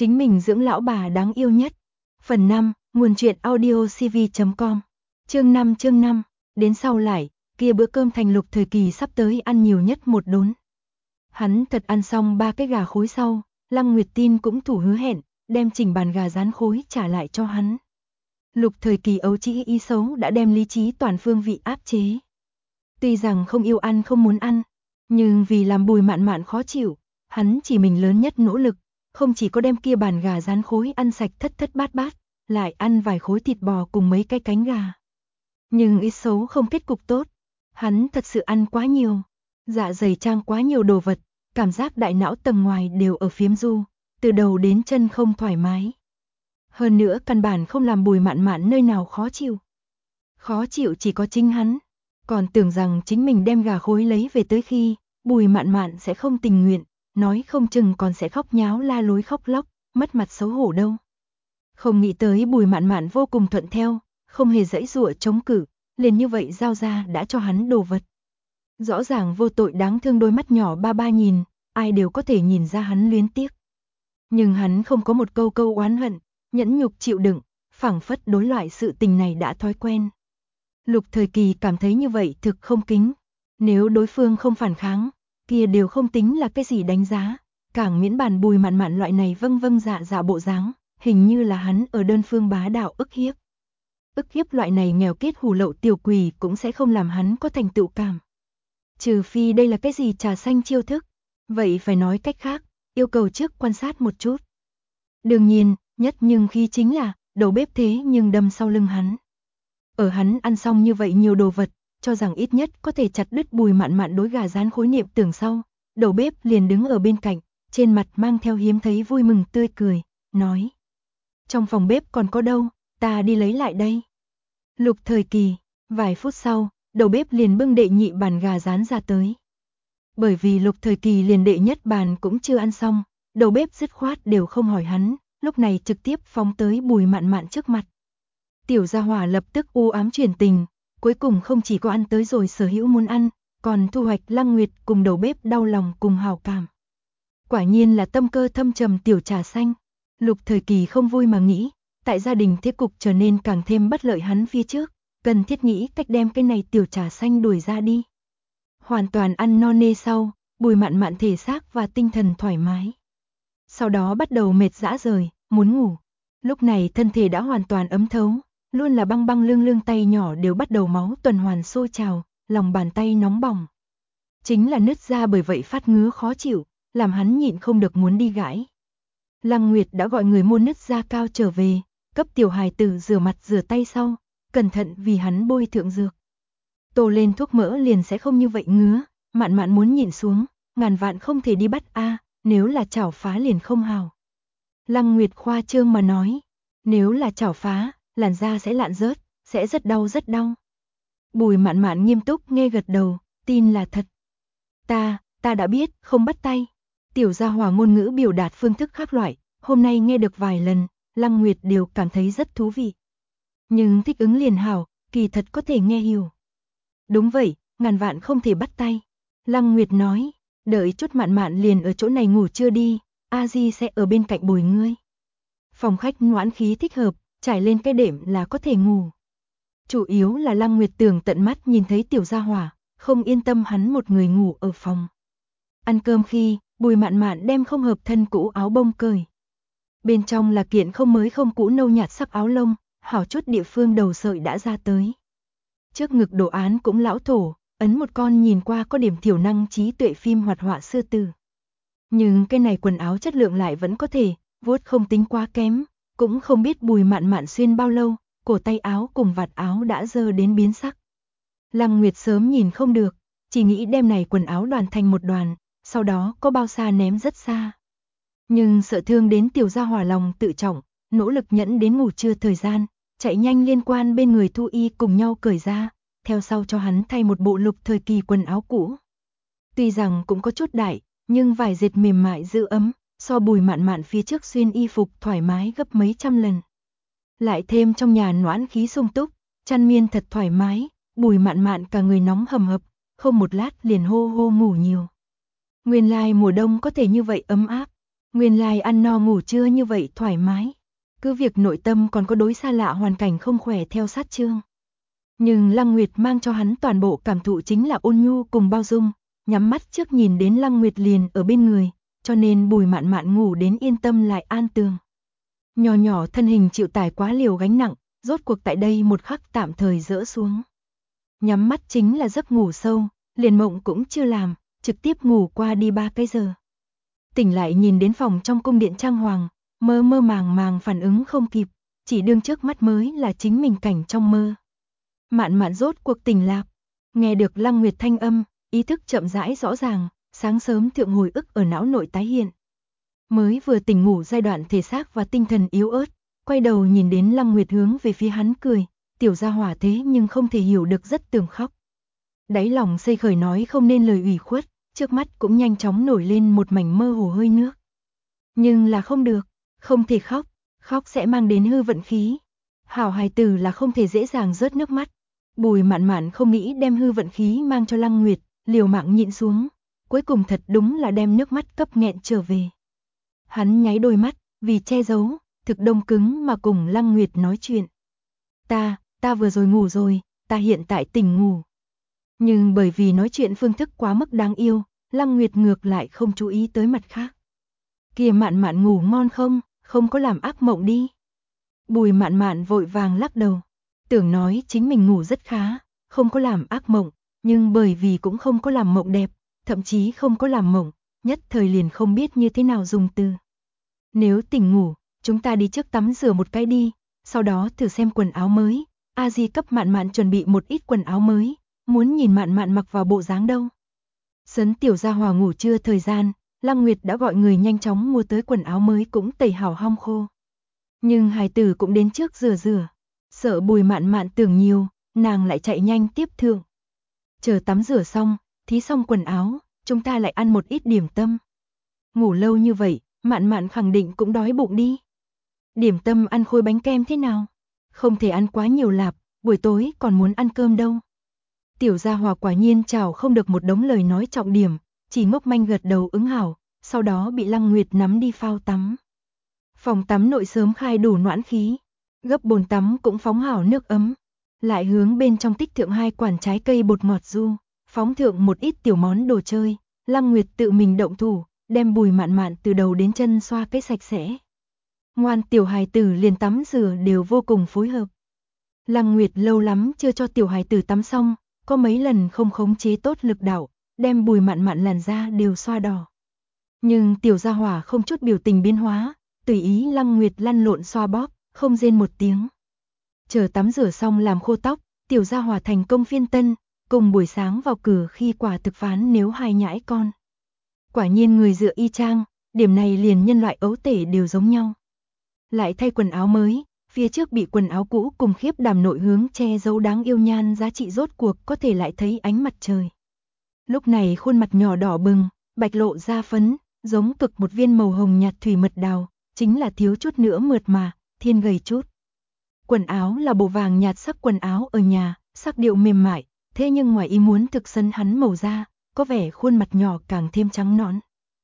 chính mình dưỡng lão bà đáng yêu nhất. Phần 5, nguồn truyện audiocv.com. Chương 5, đến sau lại, kia bữa cơm Thành Lục thời kỳ sắp tới ăn nhiều nhất một đốn. Hắn thật ăn xong 3 cái gà khối sau, Lăng Nguyệt Tin cũng thủ hứa hẹn, đem chỉnh bàn gà rán khối trả lại cho hắn. Lục thời kỳ ấu trĩ ý xấu đã đem lý trí toàn phương vị áp chế. Tuy rằng không yêu ăn không muốn ăn, nhưng vì làm Bùi Mạn Mạn khó chịu, hắn chỉ mình lớn nhất nỗ lực, không chỉ có đem kia bàn gà rán khối ăn sạch thất thất bát bát, lại ăn vài khối thịt bò cùng mấy cái cánh gà. Nhưng ý xấu không kết cục tốt, hắn thật sự ăn quá nhiều, dạ dày trang quá nhiều đồ vật, cảm giác đại não tầng ngoài đều ở phiếm du, từ đầu đến chân không thoải mái. Hơn nữa căn bản không làm Bùi Mạn Mạn nơi nào khó chịu. Khó chịu chỉ có chính hắn, còn tưởng rằng chính mình đem gà khối lấy về tới khi, Bùi Mạn Mạn sẽ không tình nguyện, nói không chừng còn sẽ khóc nháo la lối khóc lóc, mất mặt xấu hổ đâu. Không nghĩ tới Bùi Mạn Mạn vô cùng thuận theo, không hề giãy giụa chống cự, liền như vậy giao ra đã cho hắn đồ vật. Rõ ràng vô tội đáng thương đôi mắt nhỏ ba ba nhìn, ai đều có thể nhìn ra hắn luyến tiếc. Nhưng hắn không có một câu câu oán hận, nhẫn nhục chịu đựng, phảng phất đối loại sự tình này đã thói quen. Lục thời kỳ cảm thấy như vậy thực không kính, nếu đối phương không phản kháng, kia đều không tính là cái gì đánh giá, càng miễn bàn Bùi Mạn Mạn loại này vâng vâng dạ dạ bộ dáng, hình như là hắn ở đơn phương bá đạo ức hiếp. Ức hiếp loại này nghèo kiết hủ lậu tiểu quỷ cũng sẽ không làm hắn có thành tựu cảm. Trừ phi đây là cái gì trà xanh chiêu thức, vậy phải nói cách khác, yêu cầu trước quan sát một chút. Đương nhiên, nhất nhưng khi chính là, đầu bếp thế nhưng đâm sau lưng hắn. Ở hắn ăn xong như vậy nhiều đồ vật, cho rằng ít nhất có thể chặt đứt Bùi Mạn Mạn đối gà rán khối niệm tưởng sau, đầu bếp liền đứng ở bên cạnh, trên mặt mang theo hiếm thấy vui mừng tươi cười, nói. Trong phòng bếp còn có đâu, ta đi lấy lại đây. Lục thời kỳ, vài phút sau, đầu bếp liền bưng đệ nhị bàn gà rán ra tới. Bởi vì lục thời kỳ liền đệ nhất bàn cũng chưa ăn xong, đầu bếp dứt khoát đều không hỏi hắn, lúc này trực tiếp phóng tới Bùi Mạn Mạn trước mặt. Tiểu gia hỏa lập tức u ám chuyển tình, cuối cùng không chỉ có ăn tới rồi sở hữu muốn ăn, còn thu hoạch Lăng Nguyệt cùng đầu bếp đau lòng cùng hảo cảm. Quả nhiên là tâm cơ thâm trầm tiểu trà xanh. Lục thời kỳ không vui mà nghĩ, tại gia đình thế cục trở nên càng thêm bất lợi hắn phía trước, cần thiết nghĩ cách đem cái này tiểu trà xanh đuổi ra đi. Hoàn toàn ăn no nê sau, Bùi Mạn Mạn thể xác và tinh thần thoải mái. Sau đó bắt đầu mệt rã rời, muốn ngủ. Lúc này thân thể đã hoàn toàn ấm thấu, luôn là băng băng lương lương tay nhỏ đều bắt đầu máu tuần hoàn sôi trào, lòng bàn tay nóng bỏng. Chính là nứt ra bởi vậy phát ngứa khó chịu, làm hắn nhịn không được muốn đi gãi. Lăng Nguyệt đã gọi người mua nứt da cao trở về, cấp tiểu hài tử rửa mặt rửa tay sau, cẩn thận vì hắn bôi thượng dược. Tô lên thuốc mỡ liền sẽ không như vậy ngứa, Mạn Mạn muốn nhịn xuống, ngàn vạn không thể đi bắt a, nếu là chảo phá liền không hào. Lăng Nguyệt khoa trương mà nói, nếu là chảo phá, làn da sẽ lạn rớt, sẽ rất đau rất đau. Bùi Mạn Mạn nghiêm túc nghe gật đầu, tin là thật. Ta đã biết, không bắt tay. Tiểu gia hỏa ngôn ngữ biểu đạt phương thức khác loại, hôm nay nghe được vài lần, Lăng Nguyệt đều cảm thấy rất thú vị. Nhưng thích ứng liền hảo, kỳ thật có thể nghe hiểu. Đúng vậy, ngàn vạn không thể bắt tay. Lăng Nguyệt nói, đợi chút Mạn Mạn liền ở chỗ này ngủ chưa đi, A Di sẽ ở bên cạnh bồi ngươi. Phòng khách noãn khí thích hợp, trải lên cái đệm là có thể ngủ. Chủ yếu là Lăng Nguyệt tưởng tận mắt nhìn thấy tiểu gia hỏa, không yên tâm hắn một người ngủ ở phòng. Ăn cơm khi, Bùi Mạn Mạn đem không hợp thân cũ áo bông cởi. Bên trong là kiện không mới không cũ nâu nhạt sắc áo lông, hảo chút địa phương đầu sợi đã ra tới. Trước ngực đồ án cũng lão thổ, ấn một con nhìn qua có điểm thiểu năng trí tuệ phim hoạt họa xưa từ. Nhưng cái này quần áo chất lượng lại vẫn có thể, vuốt không tính quá kém, cũng không biết Bùi Mạn Mạn xuyên bao lâu, cổ tay áo cùng vạt áo đã dơ đến biến sắc. Lăng Nguyệt sớm nhìn không được, chỉ nghĩ đem này quần áo đoàn thành một đoàn, sau đó có bao xa ném rất xa. Nhưng sợ thương đến tiểu gia hỏa lòng tự trọng, nỗ lực nhẫn đến ngủ trưa thời gian, chạy nhanh liên quan bên người Thu Y cùng nhau cởi ra, theo sau cho hắn thay một bộ lục thời kỳ quần áo cũ. Tuy rằng cũng có chút đại, nhưng vải dệt mềm mại giữ ấm, so Bùi Mạn Mạn phía trước xuyên y phục thoải mái gấp mấy trăm lần. Lại thêm trong nhà noãn khí sung túc, chăn miên thật thoải mái, Bùi Mạn Mạn cả người nóng hầm hập, không một lát liền hô hô ngủ nhiều. Nguyên lai mùa đông có thể như vậy ấm áp. Nguyên lai ăn no ngủ trưa như vậy thoải mái. Cứ việc nội tâm còn có đối xa lạ hoàn cảnh không khỏe theo sát chương. Nhưng Lăng Nguyệt mang cho hắn toàn bộ cảm thụ chính là ôn nhu cùng bao dung, nhắm mắt trước nhìn đến Lăng Nguyệt liền ở bên người, cho nên Bùi Mạn Mạn ngủ đến yên tâm lại an tường. Nhỏ nhỏ thân hình chịu tải quá liều gánh nặng, rốt cuộc tại đây một khắc tạm thời dỡ xuống. Nhắm mắt chính là giấc ngủ sâu, liền mộng cũng chưa làm, trực tiếp ngủ qua đi 3 cái giờ. Tỉnh lại nhìn đến phòng trong cung điện trang hoàng, mơ mơ màng màng phản ứng không kịp, chỉ đương trước mắt mới là chính mình cảnh trong mơ. Mạn Mạn rốt cuộc tỉnh lạc, nghe được Lăng Nguyệt thanh âm, ý thức chậm rãi rõ ràng, sáng sớm thượng hồi ức ở não nội tái hiện. Mới vừa tỉnh ngủ giai đoạn thể xác và tinh thần yếu ớt, quay đầu nhìn đến Lăng Nguyệt hướng về phía hắn cười, tiểu gia hỏa thế nhưng không thể hiểu được rất tưởng khóc. Đáy lòng xây khởi nói không nên lời ủy khuất, trước mắt cũng nhanh chóng nổi lên một mảnh mơ hồ hơi nước. Nhưng là không được, không thể khóc, khóc sẽ mang đến hư vận khí. Hảo hài tử là không thể dễ dàng rớt nước mắt. Bùi Mạn Mạn không nghĩ đem hư vận khí mang cho Lăng Nguyệt, liều mạng nhịn xuống, cuối cùng thật đúng là đem nước mắt cấp nghẹn trở về. Hắn nháy đôi mắt, vì che giấu, thực đông cứng mà cùng Lăng Nguyệt nói chuyện. Ta vừa rồi ngủ rồi, ta hiện tại tỉnh ngủ. Nhưng bởi vì nói chuyện phương thức quá mức đáng yêu, Lăng Nguyệt ngược lại không chú ý tới mặt khác. Kia Mạn Mạn ngủ ngon không có làm ác mộng đi. Bùi Mạn Mạn vội vàng lắc đầu, tưởng nói chính mình ngủ rất khá, không có làm ác mộng, nhưng bởi vì cũng không có làm mộng đẹp, thậm chí không có làm mộng, nhất thời liền không biết như thế nào dùng từ. Nếu tỉnh ngủ, chúng ta đi trước tắm rửa một cái đi, sau đó thử xem quần áo mới. A Di cấp Mạn Mạn chuẩn bị một ít quần áo mới, muốn nhìn Mạn Mạn mặc vào bộ dáng đâu. Sấn tiểu gia hòa ngủ trưa thời gian, Lăng Nguyệt đã gọi người nhanh chóng mua tới quần áo mới cũng tẩy hảo hong khô. Nhưng hài tử cũng đến trước rửa, sợ Bùi Mạn Mạn tưởng nhiều, nàng lại chạy nhanh tiếp thượng. Chờ tắm rửa xong, thí xong quần áo, chúng ta lại ăn một ít điểm tâm. Ngủ lâu như vậy, Mạn Mạn khẳng định cũng đói bụng đi. Điểm tâm ăn khối bánh kem thế nào? Không thể ăn quá nhiều lạp, buổi tối còn muốn ăn cơm đâu. Tiểu gia hòa quả nhiên chào không được một đống lời nói trọng điểm, chỉ ngốc manh gật đầu ứng hảo, sau đó bị Lăng Nguyệt nắm đi phao tắm. Phòng tắm nội sớm khai đủ noãn khí, gấp bồn tắm cũng phóng hảo nước ấm, lại hướng bên trong tích thượng 2 quản trái cây bột ngọt du, phóng thượng một ít tiểu món đồ chơi, Lăng Nguyệt tự mình động thủ, đem Bùi Mạn Mạn từ đầu đến chân xoa cái sạch sẽ. Ngoan tiểu hài tử liền tắm rửa đều vô cùng phối hợp. Lăng Nguyệt lâu lắm chưa cho tiểu hài tử tắm xong, có mấy lần không khống chế tốt lực đạo, đem Bùi Mạn Mạn làn da đều xoa đỏ. Nhưng tiểu gia hỏa không chút biểu tình biến hóa, tùy ý Lăng Nguyệt lăn lộn xoa bóp, không rên một tiếng. Chờ tắm rửa xong làm khô tóc, tiểu gia hỏa thành công phiên tân, cùng buổi sáng vào cửa khi quả thực phán nếu hai nhãi con. Quả nhiên người dựa y chang, điểm này liền nhân loại ấu tể đều giống nhau. Lại thay quần áo mới, phía trước bị quần áo cũ cùng khiếp đảm nội hướng che giấu đáng yêu nhan giá trị rốt cuộc có thể lại thấy ánh mặt trời. Lúc này khuôn mặt nhỏ đỏ bừng, bạch lộ da phấn, giống cực một viên màu hồng nhạt thủy mật đào, chính là thiếu chút nữa mượt mà, thiên gầy chút. Quần áo là bộ vàng nhạt sắc quần áo ở nhà, sắc điệu mềm mại, thế nhưng ngoài ý muốn thực sấn hắn màu da, có vẻ khuôn mặt nhỏ càng thêm trắng nõn.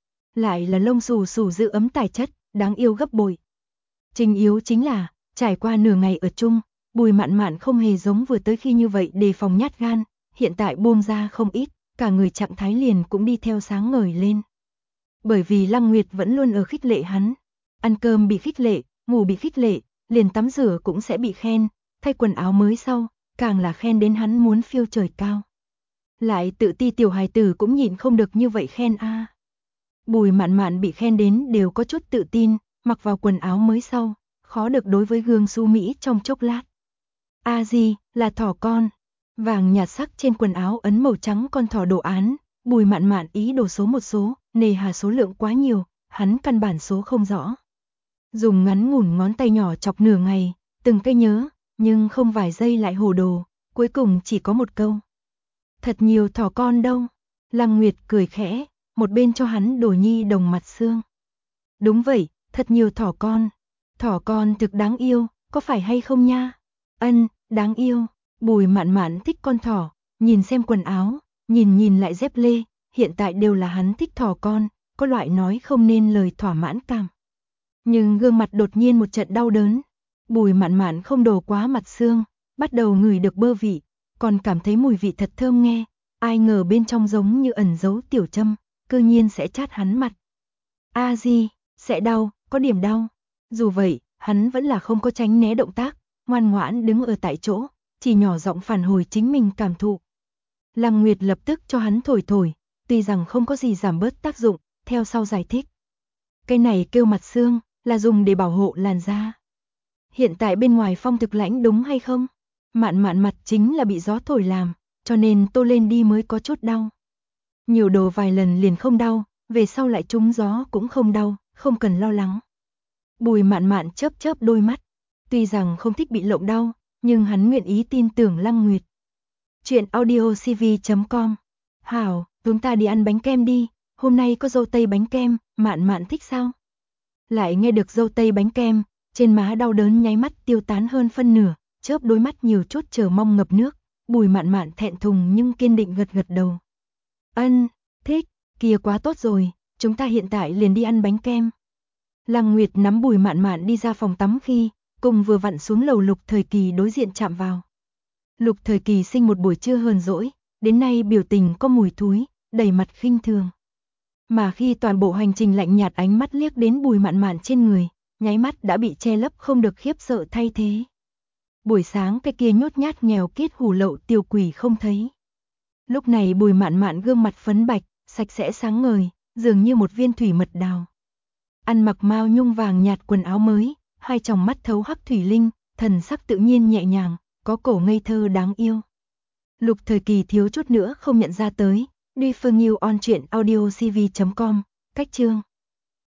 Lại là lông xù xù giữ ấm tài chất, đáng yêu gấp bội. Trình yếu chính là, trải qua nửa ngày ở chung, Bùi Mạn Mạn không hề giống vừa tới khi như vậy đề phòng nhát gan, hiện tại buông ra không ít, cả người trạng thái liền cũng đi theo sáng ngời lên. Bởi vì Lăng Nguyệt vẫn luôn ở khích lệ hắn, ăn cơm bị khích lệ, ngủ bị khích lệ, liền tắm rửa cũng sẽ bị khen, thay quần áo mới sau, càng là khen đến hắn muốn phiêu trời cao. Lại tự ti tiểu hài tử cũng nhịn không được như vậy khen a. Bùi Mạn Mạn bị khen đến đều có chút tự tin, mặc vào quần áo mới sau, khó được đối với gương su mỹ trong chốc lát. A Di, là thỏ con. Vàng nhạt sắc trên quần áo ấn màu trắng con thỏ đồ án, Bùi Mạn Mạn ý đồ số một số, nề hà số lượng quá nhiều, hắn căn bản số không rõ. Dùng ngắn ngủn ngón tay nhỏ chọc nửa ngày, từng cây nhớ, nhưng không vài giây lại hồ đồ, cuối cùng chỉ có một câu. Thật nhiều thỏ con đâu. Lăng Nguyệt cười khẽ, một bên cho hắn đồ nhi đồng mặt xương. Đúng vậy, thật nhiều thỏ con thực đáng yêu, có phải hay không nha? Ân, đáng yêu. Bùi Mạn Mạn thích con thỏ, nhìn xem quần áo, nhìn lại dép lê, hiện tại đều là hắn thích thỏ con, có loại nói không nên lời thỏa mãn cảm. Nhưng gương mặt đột nhiên một trận đau đớn. Bùi Mạn Mạn không đồ quá mặt xương, bắt đầu ngửi được bơ vị, còn cảm thấy mùi vị thật thơm nghe, ai ngờ bên trong giống như ẩn giấu tiểu châm, cư nhiên sẽ chát hắn mặt. A di, sẽ đau, có điểm đau. Dù vậy, hắn vẫn là không có tránh né động tác, ngoan ngoãn đứng ở tại chỗ, chỉ nhỏ giọng phản hồi chính mình cảm thụ. Lăng Nguyệt lập tức cho hắn thổi thổi, tuy rằng không có gì giảm bớt tác dụng, theo sau giải thích. Cái này kêu mặt xương, là dùng để bảo hộ làn da. Hiện tại bên ngoài phong thực lãnh đúng hay không? Mạn Mạn mặt chính là bị gió thổi làm, cho nên tô lên đi mới có chút đau. Nhiều đồ vài lần liền không đau, về sau lại trúng gió cũng không đau, không cần lo lắng. Bùi Mạn Mạn chớp chớp đôi mắt, tuy rằng không thích bị lộng đau, nhưng hắn nguyện ý tin tưởng Lăng Nguyệt. Chuyện audiocv.com. Hảo, chúng ta đi ăn bánh kem đi, hôm nay có dâu tây bánh kem, Mạn Mạn thích sao? Lại nghe được dâu tây bánh kem, trên má đau đớn nháy mắt tiêu tán hơn phân nửa, chớp đôi mắt nhiều chút chờ mong ngập nước, Bùi Mạn Mạn thẹn thùng nhưng kiên định gật gật đầu. Ân, thích, kia quá tốt rồi, chúng ta hiện tại liền đi ăn bánh kem. Lăng Nguyệt nắm Bùi Mạn Mạn đi ra phòng tắm khi, cùng vừa vặn xuống lầu Lục Thời Kỳ đối diện chạm vào. Lục Thời Kỳ sinh một buổi trưa hờn dỗi, đến nay biểu tình có mùi thúi, đầy mặt khinh thường. Mà khi toàn bộ hành trình lạnh nhạt ánh mắt liếc đến Bùi Mạn Mạn trên người, nháy mắt đã bị che lấp không được khiếp sợ thay thế. Buổi sáng cái kia nhút nhát nghèo kiết hủ lậu tiểu quỷ không thấy. Lúc này Bùi Mạn Mạn gương mặt phấn bạch, sạch sẽ sáng ngời, dường như một viên thủy mật đào. Ăn mặc mao nhung vàng nhạt quần áo mới, hai tròng mắt thấu hắc thủy linh, thần sắc tự nhiên nhẹ nhàng, có cổ ngây thơ đáng yêu. Lục Thời Kỳ thiếu chút nữa không nhận ra tới, đi Phương Nghiêu on truyện audiocv.com, cách chương.